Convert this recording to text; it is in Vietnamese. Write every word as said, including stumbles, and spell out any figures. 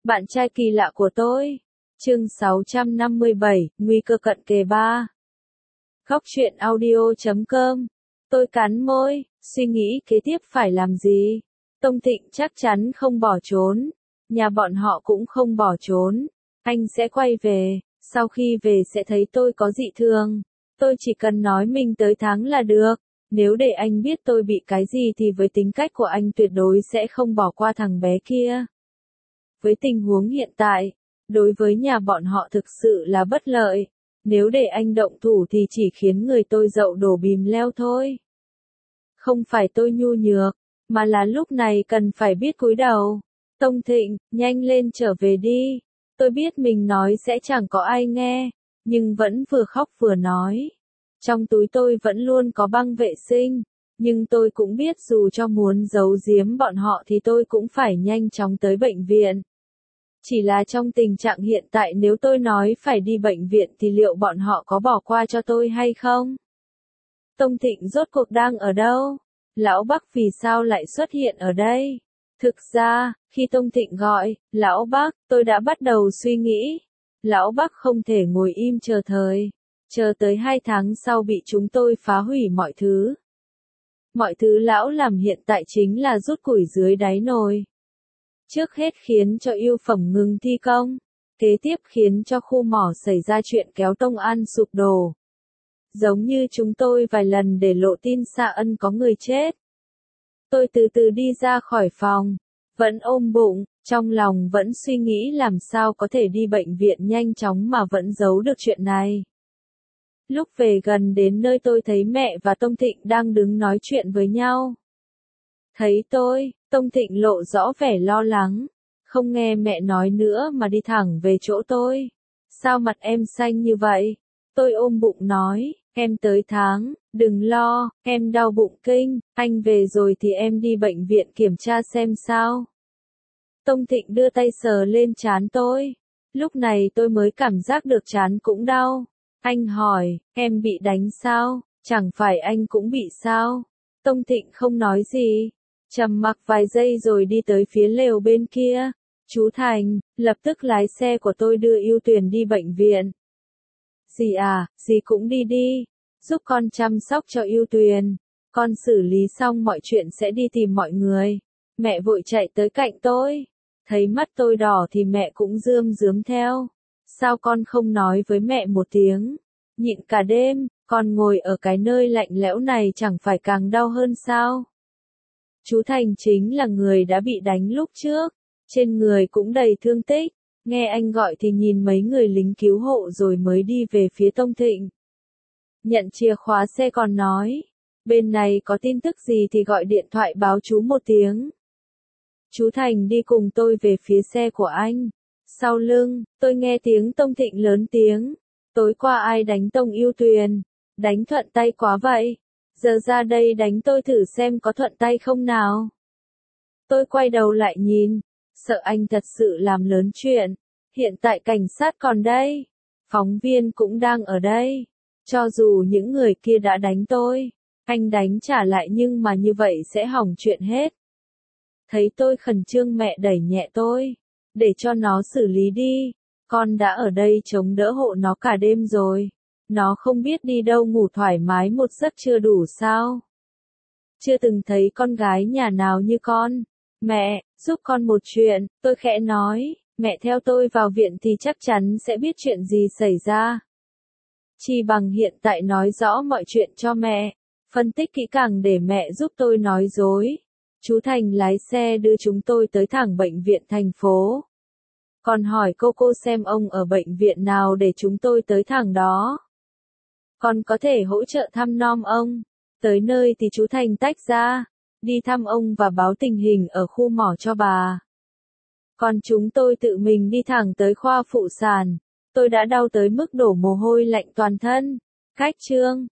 Bạn trai kỳ lạ của tôi. Chương sáu trăm năm mươi bảy, nguy cơ cận kề ba. Góc truyện audio chấm com. Tôi cắn môi, suy nghĩ kế tiếp phải làm gì. Tông Thịnh chắc chắn không bỏ trốn. Nhà bọn họ cũng không bỏ trốn. Anh sẽ quay về, sau khi về sẽ thấy tôi có dị thường. Tôi chỉ cần nói mình tới tháng là được. Nếu để anh biết tôi bị cái gì thì với tính cách của anh tuyệt đối sẽ không bỏ qua thằng bé kia. Với tình huống hiện tại, đối với nhà bọn họ thực sự là bất lợi. Nếu để anh động thủ thì chỉ khiến người tôi dậu đổ bìm leo thôi. Không phải tôi nhu nhược, mà là lúc này cần phải biết cúi đầu. Tông Thịnh, nhanh lên trở về đi. Tôi biết mình nói sẽ chẳng có ai nghe, nhưng vẫn vừa khóc vừa nói. Trong túi tôi vẫn luôn có băng vệ sinh, nhưng tôi cũng biết dù cho muốn giấu giếm bọn họ thì tôi cũng phải nhanh chóng tới bệnh viện. Chỉ là trong tình trạng hiện tại nếu tôi nói phải đi bệnh viện thì liệu bọn họ có bỏ qua cho tôi hay không? Tông Thịnh rốt cuộc đang ở đâu? Lão Bắc vì sao lại xuất hiện ở đây? Thực ra, khi Tông Thịnh gọi, Lão Bắc, tôi đã bắt đầu suy nghĩ. Lão Bắc không thể ngồi im chờ thời. Chờ tới hai tháng sau bị chúng tôi phá hủy mọi thứ. Mọi thứ lão làm hiện tại chính là rút củi dưới đáy nồi. Trước hết khiến cho yêu phẩm ngừng thi công. Kế tiếp khiến cho khu mỏ xảy ra chuyện kéo Tông An sụp đổ. Giống như chúng tôi vài lần để lộ tin Sa Ân có người chết. Tôi từ từ đi ra khỏi phòng. Vẫn ôm bụng, trong lòng vẫn suy nghĩ làm sao có thể đi bệnh viện nhanh chóng mà vẫn giấu được chuyện này. Lúc về gần đến nơi tôi thấy mẹ và Tông Thịnh đang đứng nói chuyện với nhau. Thấy tôi, Tông Thịnh lộ rõ vẻ lo lắng. Không nghe mẹ nói nữa mà đi thẳng về chỗ tôi. Sao mặt em xanh như vậy? Tôi ôm bụng nói, em tới tháng, đừng lo, em đau bụng kinh, anh về rồi thì em đi bệnh viện kiểm tra xem sao. Tông Thịnh đưa tay sờ lên trán tôi. Lúc này tôi mới cảm giác được trán cũng đau. Anh hỏi, em bị đánh sao? Chẳng phải anh cũng bị sao? Tông Thịnh không nói gì. Trầm mặc vài giây rồi đi tới phía lều bên kia. Chú Thành, lập tức lái xe của tôi đưa Ưu Tuyền đi bệnh viện. Dì à, dì cũng đi đi. Giúp con chăm sóc cho Ưu Tuyền. Con xử lý xong mọi chuyện sẽ đi tìm mọi người. Mẹ vội chạy tới cạnh tôi. Thấy mắt tôi đỏ thì mẹ cũng rơm rớm theo. Sao con không nói với mẹ một tiếng? Nhịn cả đêm, con ngồi ở cái nơi lạnh lẽo này chẳng phải càng đau hơn sao? Chú Thành chính là người đã bị đánh lúc trước. Trên người cũng đầy thương tích. Nghe anh gọi thì nhìn mấy người lính cứu hộ rồi mới đi về phía Tông Thịnh. Nhận chìa khóa xe còn nói. Bên này có tin tức gì thì gọi điện thoại báo chú một tiếng. Chú Thành đi cùng tôi về phía xe của anh. Sau lưng, tôi nghe tiếng Tông Thịnh lớn tiếng. Tối qua ai đánh Tông Ưu Tuyền? Đánh thuận tay quá vậy. Giờ ra đây đánh tôi thử xem có thuận tay không nào. Tôi quay đầu lại nhìn. Sợ anh thật sự làm lớn chuyện. Hiện tại cảnh sát còn đây. Phóng viên cũng đang ở đây. Cho dù những người kia đã đánh tôi, anh đánh trả lại nhưng mà như vậy sẽ hỏng chuyện hết. Thấy tôi khẩn trương mẹ đẩy nhẹ tôi. Để cho nó xử lý đi. Con đã ở đây chống đỡ hộ nó cả đêm rồi. Nó không biết đi đâu ngủ thoải mái một giấc chưa đủ sao? Chưa từng thấy con gái nhà nào như con. Mẹ, giúp con một chuyện, tôi khẽ nói. Mẹ theo tôi vào viện thì chắc chắn sẽ biết chuyện gì xảy ra. Chỉ bằng hiện tại nói rõ mọi chuyện cho mẹ. Phân tích kỹ càng để mẹ giúp tôi nói dối. Chú Thành lái xe đưa chúng tôi tới thẳng bệnh viện thành phố. Còn hỏi cô cô xem ông ở bệnh viện nào để chúng tôi tới thẳng đó. Còn có thể hỗ trợ thăm nom ông. Tới nơi thì chú Thành tách ra. Đi thăm ông và báo tình hình ở khu mỏ cho bà. Còn chúng tôi tự mình đi thẳng tới khoa phụ sản. Tôi đã đau tới mức đổ mồ hôi lạnh toàn thân. Cách chương.